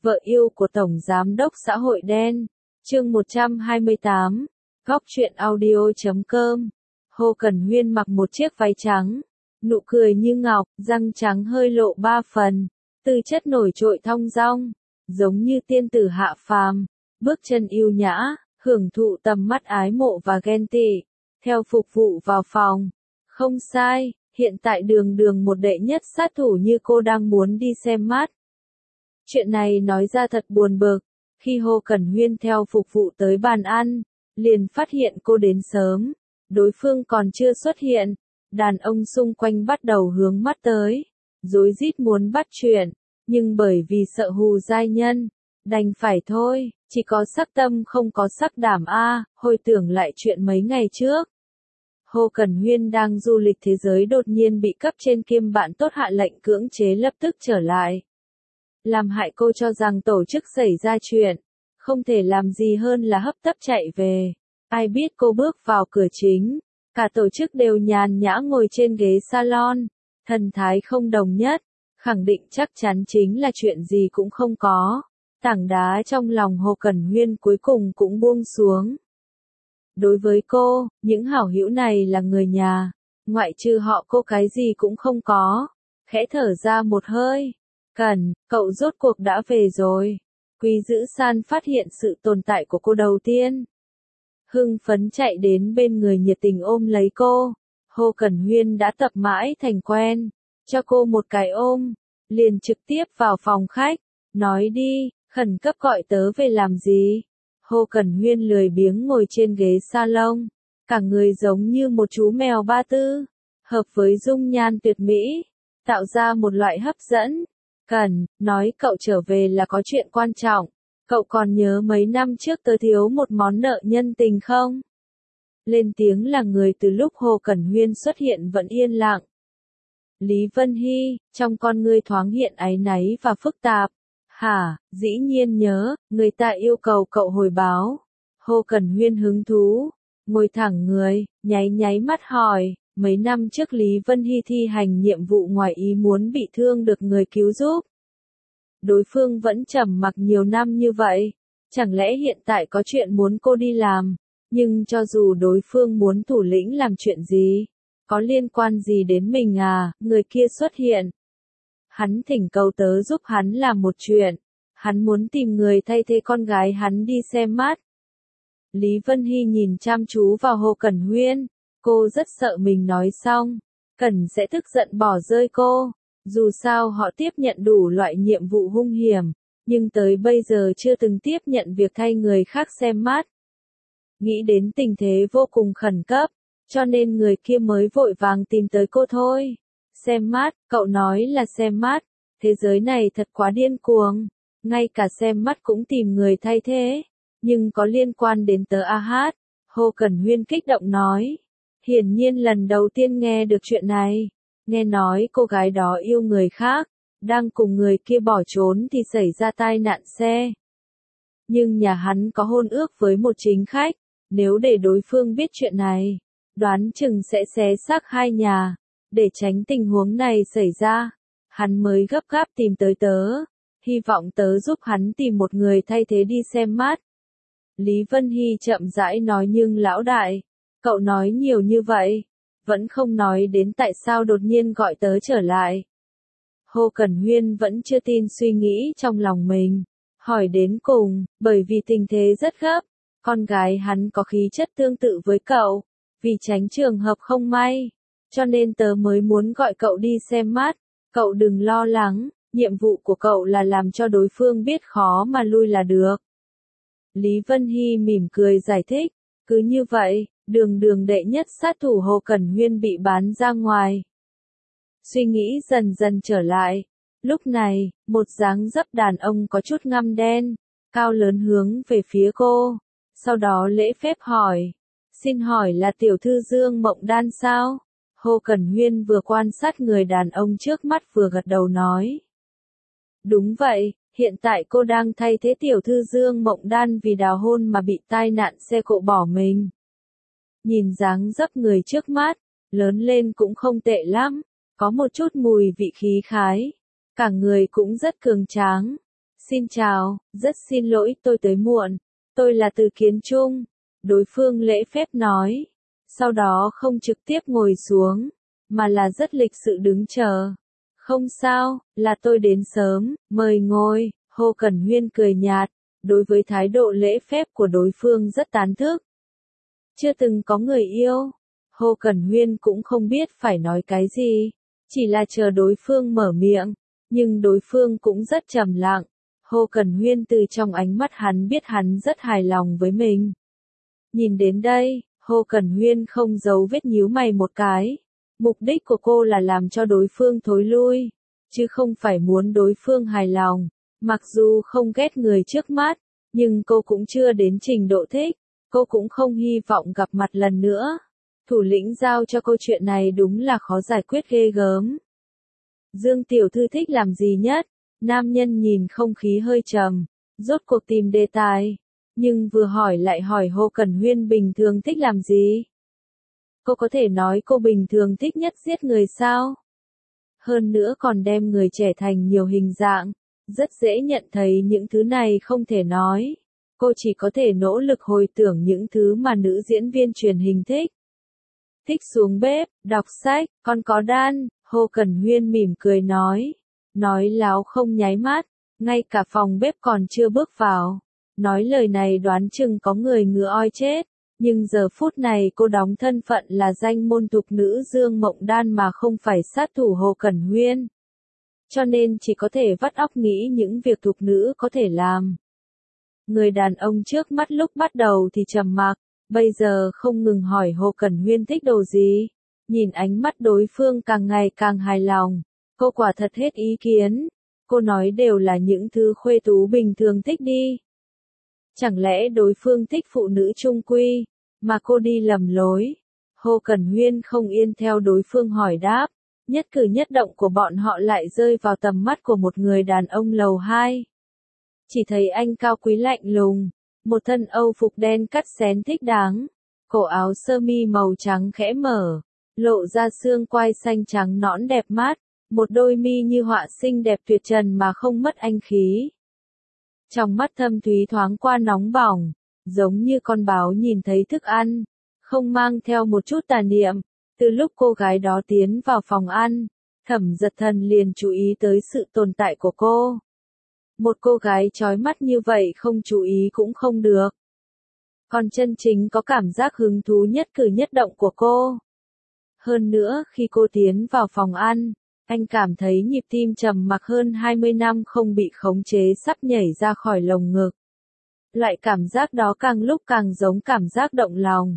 Vợ yêu của Tổng Giám đốc xã hội đen. Chương 128. Góc truyện audio.com. Hồ Cẩn Huyên mặc một chiếc váy trắng, nụ cười như ngọc, răng trắng hơi lộ 3 phần, tư chất nổi trội thong dong, giống như tiên tử hạ phàm, bước chân yêu nhã, hưởng thụ tầm mắt ái mộ và ghen tị. Theo phục vụ vào phòng. Không sai, hiện tại đường một đệ nhất sát thủ như cô đang muốn đi xem mắt. Chuyện này nói ra thật buồn bực, khi Hồ Cẩn Huyên theo phục vụ tới bàn ăn, liền phát hiện cô đến sớm, đối phương còn chưa xuất hiện, đàn ông xung quanh bắt đầu hướng mắt tới, rối rít muốn bắt chuyện, nhưng bởi vì sợ hù giai nhân, đành phải thôi, chỉ có sắc tâm không có sắc đảm a. Hồi tưởng lại chuyện mấy ngày trước. Hồ Cẩn Huyên đang du lịch thế giới đột nhiên bị cấp trên kiêm bạn tốt hạ lệnh cưỡng chế lập tức trở lại. Làm hại cô cho rằng tổ chức xảy ra chuyện, không thể làm gì hơn là hấp tấp chạy về. Ai biết cô bước vào cửa chính, cả tổ chức đều nhàn nhã ngồi trên ghế salon, thần thái không đồng nhất, khẳng định chắc chắn chính là chuyện gì cũng không có. Tảng đá trong lòng Hồ Cẩn Huyên cuối cùng cũng buông xuống. Đối với cô, những hảo hữu này là người nhà, ngoại trừ họ cô cái gì cũng không có. Khẽ thở ra một hơi. Cẩn, cậu rốt cuộc đã về rồi. Quý Dữ San phát hiện sự tồn tại của cô đầu tiên. Hưng phấn chạy đến bên người nhiệt tình ôm lấy cô. Hồ Cẩn Huyên đã tập mãi thành quen. Cho cô một cái ôm, liền trực tiếp vào phòng khách. Nói đi, khẩn cấp gọi tớ về làm gì? Hồ Cẩn Huyên lười biếng ngồi trên ghế salon, cả người giống như một chú mèo ba tư, hợp với dung nhan tuyệt mỹ, tạo ra một loại hấp dẫn. Cẩn, nói cậu trở về là có chuyện quan trọng, cậu còn nhớ mấy năm trước tớ thiếu một món nợ nhân tình không? Lên tiếng là người từ lúc Hồ Cẩn Huyên xuất hiện vẫn yên lặng. Lý Vân Hy, trong con ngươi thoáng hiện áy náy và phức tạp. Hả, dĩ nhiên nhớ, người ta yêu cầu cậu hồi báo. Hồ Cẩn Huyên hứng thú, ngồi thẳng người, nháy mắt hỏi, mấy năm trước Lý Vân Hy thi hành nhiệm vụ ngoài ý muốn bị thương được người cứu giúp. Đối phương vẫn trầm mặc nhiều năm như vậy, chẳng lẽ hiện tại có chuyện muốn cô đi làm, nhưng cho dù đối phương muốn thủ lĩnh làm chuyện gì, có liên quan gì đến mình à, người kia xuất hiện. Hắn thỉnh cầu tớ giúp hắn làm một chuyện. Hắn muốn tìm người thay thế con gái hắn đi xem mắt. Lý Vân Hy nhìn chăm chú vào Hồ Cẩn Huyên. Cô rất sợ mình nói xong, Cẩn sẽ tức giận bỏ rơi cô. Dù sao họ tiếp nhận đủ loại nhiệm vụ hung hiểm, nhưng tới bây giờ chưa từng tiếp nhận việc thay người khác xem mắt. Nghĩ đến tình thế vô cùng khẩn cấp, cho nên người kia mới vội vàng tìm tới cô thôi. Xem mắt, cậu nói là xem mắt, thế giới này thật quá điên cuồng, ngay cả xem mắt cũng tìm người thay thế, nhưng có liên quan đến tớ AH, Hồ Cẩn Huyên kích động nói, hiển nhiên lần đầu tiên nghe được chuyện này, nghe nói cô gái đó yêu người khác, đang cùng người kia bỏ trốn thì xảy ra tai nạn xe. Nhưng nhà hắn có hôn ước với một chính khách, nếu để đối phương biết chuyện này, đoán chừng sẽ xé xác hai nhà. Để tránh tình huống này xảy ra, hắn mới gấp gáp tìm tới tớ, hy vọng tớ giúp hắn tìm một người thay thế đi xem mắt. Lý Vân Hy chậm rãi nói nhưng lão đại, cậu nói nhiều như vậy, vẫn không nói đến tại sao đột nhiên gọi tớ trở lại. Hồ Cẩn Huyên vẫn chưa tin suy nghĩ trong lòng mình, hỏi đến cùng, bởi vì tình thế rất gấp, con gái hắn có khí chất tương tự với cậu, vì tránh trường hợp không may. Cho nên tớ mới muốn gọi cậu đi xem mắt, cậu đừng lo lắng, nhiệm vụ của cậu là làm cho đối phương biết khó mà lui là được. Lý Vân Hy mỉm cười giải thích, cứ như vậy, đường đệ nhất sát thủ Hồ Cẩn Huyên bị bán ra ngoài. Suy nghĩ dần dần trở lại, lúc này, một dáng dấp đàn ông có chút ngăm đen, cao lớn hướng về phía cô, sau đó lễ phép hỏi, xin hỏi là tiểu thư Dương Mộng Đan sao? Hồ Cẩn Huyên vừa quan sát người đàn ông trước mắt vừa gật đầu nói. Đúng vậy, hiện tại cô đang thay thế tiểu thư Dương Mộng Đan vì đào hôn mà bị tai nạn xe cộ bỏ mình. Nhìn dáng dấp người trước mắt, lớn lên cũng không tệ lắm, có một chút mùi vị khí khái, cả người cũng rất cường tráng. Xin chào, rất xin lỗi tôi tới muộn. Tôi là Từ Kiến Trung. Đối phương lễ phép nói. Sau đó không trực tiếp ngồi xuống, mà là rất lịch sự đứng chờ. Không sao, là tôi đến sớm, mời ngồi. Hồ Cẩn Huyên cười nhạt, đối với thái độ lễ phép của đối phương rất tán thước. Chưa từng có người yêu, Hồ Cẩn Huyên cũng không biết phải nói cái gì, chỉ là chờ đối phương mở miệng, nhưng đối phương cũng rất trầm lặng. Hồ Cẩn Huyên từ trong ánh mắt hắn biết hắn rất hài lòng với mình. Nhìn đến đây, Hồ Cẩn Huyên không giấu vết nhíu mày một cái. Mục đích của cô là làm cho đối phương thối lui, chứ không phải muốn đối phương hài lòng. Mặc dù không ghét người trước mắt, nhưng cô cũng chưa đến trình độ thích, cô cũng không hy vọng gặp mặt lần nữa. Thủ lĩnh giao cho câu chuyện này đúng là khó giải quyết ghê gớm. Dương tiểu thư thích làm gì nhất? Nam nhân nhìn không khí hơi trầm, rốt cuộc tìm đề tài, nhưng vừa hỏi lại hỏi Hồ Cẩn Huyên bình thường thích làm gì? Cô có thể nói cô bình thường thích nhất giết người sao? Hơn nữa còn đem người trẻ thành nhiều hình dạng, rất dễ nhận thấy những thứ này không thể nói. Cô chỉ có thể nỗ lực hồi tưởng những thứ mà nữ diễn viên truyền hình thích. Thích xuống bếp, đọc sách, còn có đan, Hồ Cẩn Huyên mỉm cười nói. Nói láo không nháy mắt, ngay cả phòng bếp còn chưa bước vào. Nói lời này đoán chừng có người ngứa oi chết, nhưng giờ phút này cô đóng thân phận là danh môn tục nữ Dương Mộng Đan mà không phải sát thủ Hồ Cẩn Huyên. Cho nên chỉ có thể vắt óc nghĩ những việc tục nữ có thể làm. Người đàn ông trước mắt lúc bắt đầu thì trầm mặc, bây giờ không ngừng hỏi Hồ Cẩn Huyên thích đồ gì. Nhìn ánh mắt đối phương càng ngày càng hài lòng, cô quả thật hết ý kiến. Cô nói đều là những thứ khuê tú bình thường thích đi. Chẳng lẽ đối phương thích phụ nữ trung quy, mà cô đi lầm lối? Hồ Cẩn Huyên không yên theo đối phương hỏi đáp, nhất cử nhất động của bọn họ lại rơi vào tầm mắt của một người đàn ông lầu 2. Chỉ thấy anh cao quý lạnh lùng, một thân Âu phục đen cắt xén thích đáng, cổ áo sơ mi màu trắng khẽ mở, lộ ra xương quai xanh trắng nõn đẹp mắt, một đôi mi như họa xinh đẹp tuyệt trần mà không mất anh khí. Trong mắt thâm thúy thoáng qua nóng bỏng, giống như con báo nhìn thấy thức ăn, không mang theo một chút tà niệm. Từ lúc cô gái đó tiến vào phòng ăn, Thẩm Dật Thần liền chú ý tới sự tồn tại của cô. Một cô gái chói mắt như vậy không chú ý cũng không được. Còn chân chính có cảm giác hứng thú nhất cử nhất động của cô. Hơn nữa khi cô tiến vào phòng ăn, anh cảm thấy nhịp tim trầm mặc hơn 20 năm không bị khống chế sắp nhảy ra khỏi lồng ngực. Loại cảm giác đó càng lúc càng giống cảm giác động lòng.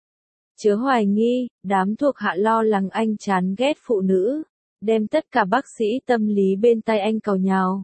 Chớ hoài nghi, đám thuộc hạ lo lắng anh chán ghét phụ nữ, đem tất cả bác sĩ tâm lý bên tay anh càu nhào.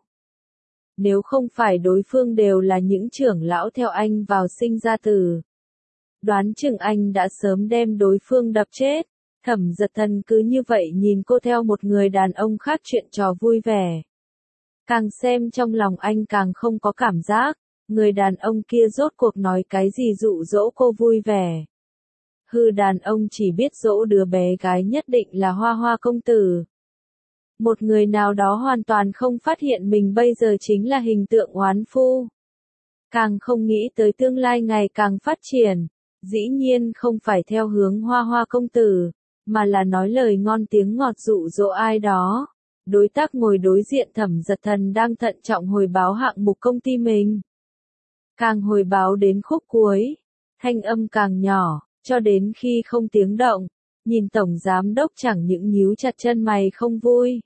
Nếu không phải đối phương đều là những trưởng lão theo anh vào sinh ra tử, đoán chừng anh đã sớm đem đối phương đập chết. Thẩm Dật Thần cứ như vậy nhìn cô theo một người đàn ông khác chuyện trò vui vẻ. Càng xem trong lòng anh càng không có cảm giác, người đàn ông kia rốt cuộc nói cái gì dụ dỗ cô vui vẻ. Hư đàn ông chỉ biết dỗ đứa bé gái nhất định là Hoa Hoa công tử. Một người nào đó hoàn toàn không phát hiện mình bây giờ chính là hình tượng oán phu. Càng không nghĩ tới tương lai ngày càng phát triển, dĩ nhiên không phải theo hướng Hoa Hoa công tử, mà là nói lời ngon tiếng ngọt dụ dỗ ai đó. Đối tác ngồi đối diện Thẩm Dật Thần đang thận trọng hồi báo hạng mục công ty mình. Càng hồi báo đến khúc cuối, thanh âm càng nhỏ, cho đến khi không tiếng động, nhìn Tổng Giám Đốc chẳng những nhíu chặt chân mày không vui.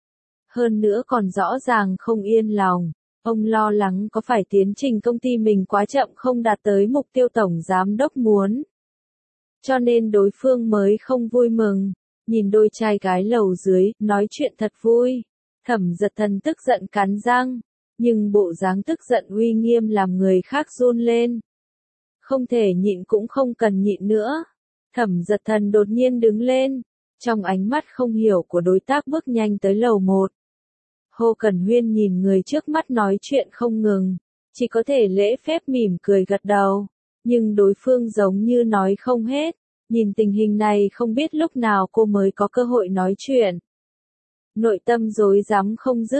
Hơn nữa còn rõ ràng không yên lòng, ông lo lắng có phải tiến trình công ty mình quá chậm không đạt tới mục tiêu Tổng Giám Đốc muốn. Cho nên đối phương mới không vui mừng, nhìn đôi trai gái lầu dưới, nói chuyện thật vui. Thẩm Dật Thần tức giận cắn răng, nhưng bộ dáng tức giận uy nghiêm làm người khác run lên. Không thể nhịn cũng không cần nhịn nữa. Thẩm Dật Thần đột nhiên đứng lên, trong ánh mắt không hiểu của đối tác bước nhanh tới lầu 1. Hồ Cẩn Huyên nhìn người trước mắt nói chuyện không ngừng, chỉ có thể lễ phép mỉm cười gật đầu, nhưng đối phương giống như nói không hết, nhìn tình hình này không biết lúc nào cô mới có cơ hội nói chuyện. Nội tâm rối rắm không dứt,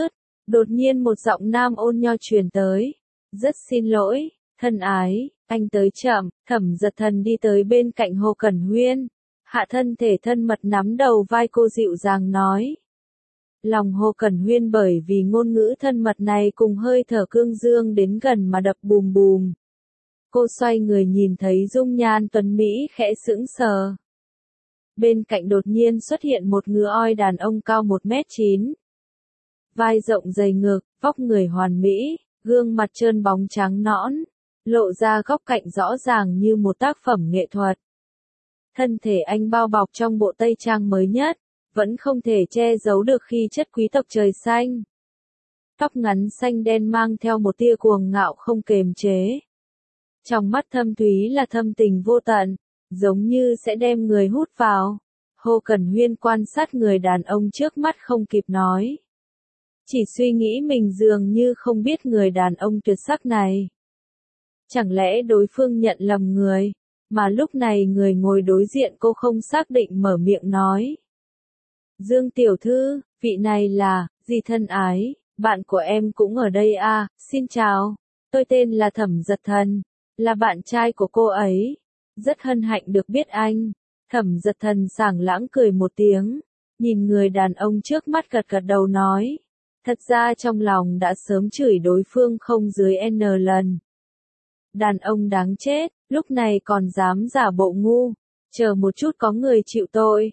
Đột nhiên một giọng nam ôn nho truyền tới. Rất xin lỗi, thân ái, anh tới chậm. Thẩm Giật Thần đi tới bên cạnh Hồ Cẩn Huyên. Hạ thân thể thân mật nắm đầu vai cô dịu dàng nói. Lòng Hồ Cẩn Huyên bởi vì ngôn ngữ thân mật này cùng hơi thở cương dương đến gần mà đập bùm bùm. Cô xoay người nhìn thấy dung nhan tuấn Mỹ khẽ sững sờ. Bên cạnh đột nhiên xuất hiện một ngựa oi đàn ông cao 1m9. Vai rộng dày ngực, vóc người hoàn mỹ, gương mặt trơn bóng trắng nõn, lộ ra góc cạnh rõ ràng như một tác phẩm nghệ thuật. Thân thể anh bao bọc trong bộ tây trang mới nhất, vẫn không thể che giấu được khí chất quý tộc trời xanh. Tóc ngắn xanh đen mang theo một tia cuồng ngạo không kềm chế. Trong mắt thâm thúy là thâm tình vô tận, giống như sẽ đem người hút vào. Hồ Cẩn Huyên quan sát người đàn ông trước mắt không kịp nói. Chỉ suy nghĩ mình dường như không biết người đàn ông tuyệt sắc này. Chẳng lẽ đối phương nhận lầm người, mà lúc này người ngồi đối diện cô không xác định mở miệng nói. Dương tiểu thư, vị này là, dì thân ái, bạn của em cũng ở đây à, xin chào, tôi tên là Thẩm Giật Thần, là bạn trai của cô ấy. Rất hân hạnh được biết anh. Thẩm Giật Thần sảng lãng cười một tiếng, nhìn người đàn ông trước mắt gật gật đầu nói. Thật ra trong lòng đã sớm chửi đối phương không dưới N lần. Đàn ông đáng chết, lúc này còn dám giả bộ ngu, chờ một chút có người chịu tội.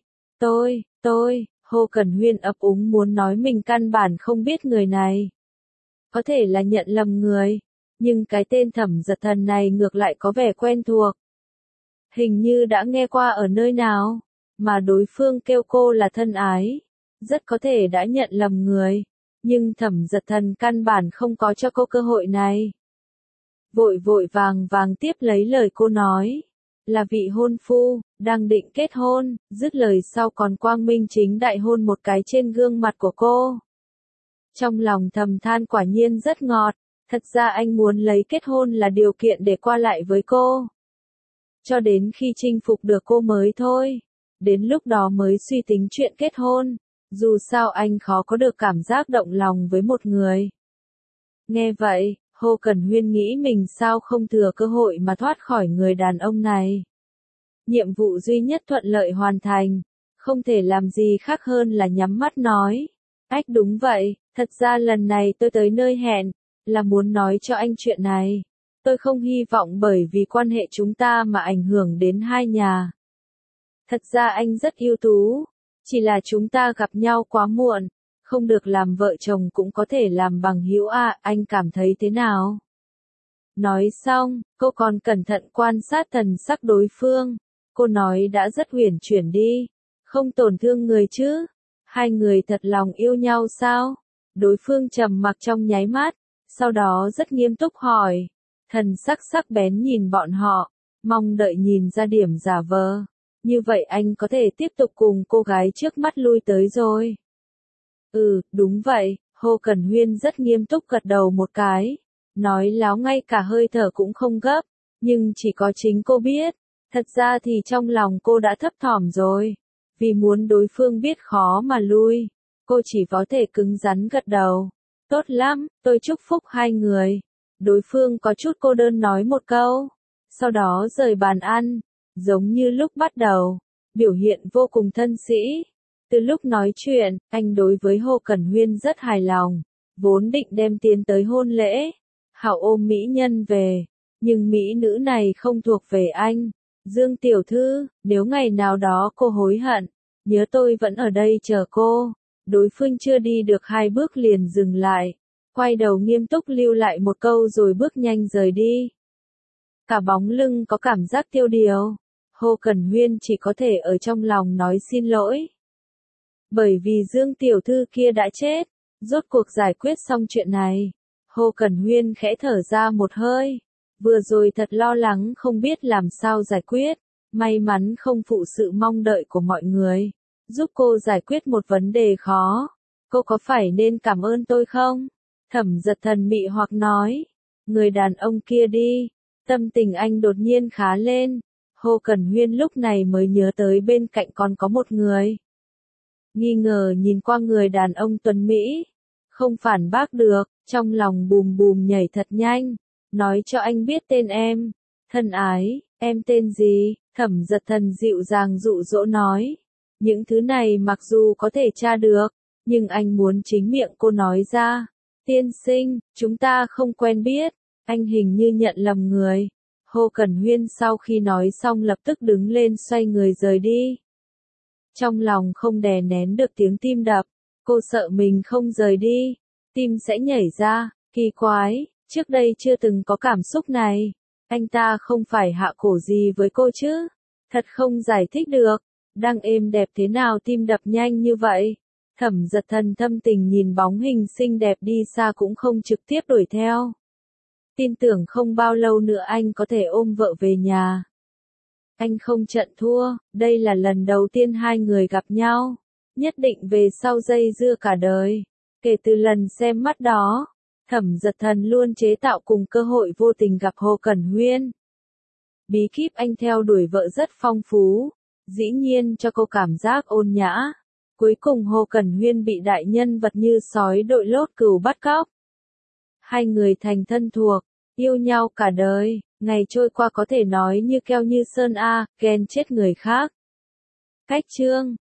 Hồ Cẩn Huyên ấp úng muốn nói mình căn bản không biết người này. Có thể là nhận lầm người, nhưng cái tên Thẩm Giật Thần này ngược lại có vẻ quen thuộc. Hình như đã nghe qua ở nơi nào, mà đối phương kêu cô là thân ái. Rất có thể đã nhận lầm người, nhưng Thẩm Giật Thần căn bản không có cho cô cơ hội này. Vội vàng tiếp lấy lời cô nói, là vị hôn phu, đang định kết hôn, dứt lời sau còn quang minh chính đại hôn một cái trên gương mặt của cô. Trong lòng thầm than quả nhiên rất ngọt, thật ra anh muốn lấy kết hôn là điều kiện để qua lại với cô. Cho đến khi chinh phục được cô mới thôi, đến lúc đó mới suy tính chuyện kết hôn, dù sao anh khó có được cảm giác động lòng với một người. Nghe vậy, Hồ Cẩn Huyên nghĩ mình sao không thừa cơ hội mà thoát khỏi người đàn ông này. Nhiệm vụ duy nhất thuận lợi hoàn thành, không thể làm gì khác hơn là nhắm mắt nói. Ách đúng vậy, thật ra lần này tôi tới nơi hẹn, là muốn nói cho anh chuyện này. Tôi không hy vọng bởi vì quan hệ chúng ta mà ảnh hưởng đến hai nhà. Thật ra anh rất ưu tú, chỉ là chúng ta gặp nhau quá muộn. Không được làm vợ chồng cũng có thể làm bằng hữu à, anh cảm thấy thế nào? Nói xong, cô còn cẩn thận quan sát thần sắc đối phương. Cô nói đã rất uyển chuyển đi, không tổn thương người chứ? Hai người thật lòng yêu nhau sao? Đối phương trầm mặc trong nháy mắt, sau đó rất nghiêm túc hỏi. Thần sắc sắc bén nhìn bọn họ, mong đợi nhìn ra điểm giả vờ. Như vậy anh có thể tiếp tục cùng cô gái trước mắt lui tới rồi. Đúng vậy, Hồ Cẩn Huyên rất nghiêm túc gật đầu một cái. Nói láo ngay cả hơi thở cũng không gấp, nhưng chỉ có chính cô biết. Thật ra thì trong lòng cô đã thấp thỏm rồi. Vì muốn đối phương biết khó mà lui, cô chỉ có thể cứng rắn gật đầu. Tốt lắm, tôi chúc phúc hai người. Đối phương có chút cô đơn nói một câu, sau đó rời bàn ăn, giống như lúc bắt đầu, biểu hiện vô cùng thân sĩ. Từ lúc nói chuyện, anh đối với Hồ Cẩn Huyên rất hài lòng, vốn định đem tiến tới hôn lễ, hảo ôm mỹ nhân về, nhưng mỹ nữ này không thuộc về anh. Dương tiểu thư, nếu ngày nào đó cô hối hận, nhớ tôi vẫn ở đây chờ cô. Đối phương chưa đi được hai bước liền dừng lại, quay đầu nghiêm túc lưu lại một câu rồi bước nhanh rời đi. Cả bóng lưng có cảm giác tiêu điều, Hồ Cẩn Huyên chỉ có thể ở trong lòng nói xin lỗi. Bởi vì Dương tiểu thư kia đã chết, rốt cuộc giải quyết xong chuyện này. Hồ Cẩn Huyên khẽ thở ra một hơi, vừa rồi thật lo lắng không biết làm sao giải quyết, may mắn không phụ sự mong đợi của mọi người, giúp cô giải quyết một vấn đề khó. Cô có phải nên cảm ơn tôi không? Thẩm Giật Thần mị hoặc nói, người đàn ông kia đi. Tâm tình anh đột nhiên khá lên. Hồ Cẩn Huyên lúc này mới nhớ tới bên cạnh còn có một người. Nghi ngờ nhìn qua người đàn ông tuấn Mỹ. Không phản bác được, trong lòng bùm bùm nhảy thật nhanh. Nói cho anh biết tên em. Thân ái, em tên gì? Thẩm Giật Thần dịu dàng dụ dỗ nói. Những thứ này mặc dù có thể tra được, nhưng anh muốn chính miệng cô nói ra. Tiên sinh, chúng ta không quen biết. Anh hình như nhận lầm người. Hồ Cẩn Huyên sau khi nói xong lập tức đứng lên xoay người rời đi. Trong lòng không đè nén được tiếng tim đập. Cô sợ mình không rời đi, tim sẽ nhảy ra. Kỳ quái, trước đây chưa từng có cảm xúc này. Anh ta không phải hạ cổ gì với cô chứ? Thật không giải thích được. Đang êm đẹp thế nào tim đập nhanh như vậy? Thẩm Giật Thần thâm tình nhìn bóng hình xinh đẹp đi xa cũng không trực tiếp đuổi theo. Tin tưởng không bao lâu nữa anh có thể ôm vợ về nhà. Anh không trận thua, đây là lần đầu tiên hai người gặp nhau. Nhất định về sau dây dưa cả đời. Kể từ lần xem mắt đó, Thẩm Giật Thần luôn chế tạo cùng cơ hội vô tình gặp Hồ Cẩn Huyên. Bí kíp anh theo đuổi vợ rất phong phú, dĩ nhiên cho cô cảm giác ôn nhã. Cuối cùng Hồ Cẩn Huyên bị đại nhân vật như sói đội lốt cừu bắt cóc. Hai người thành thân thuộc, yêu nhau cả đời, ngày trôi qua có thể nói như keo như sơn a, ghen chết người khác. Cách chương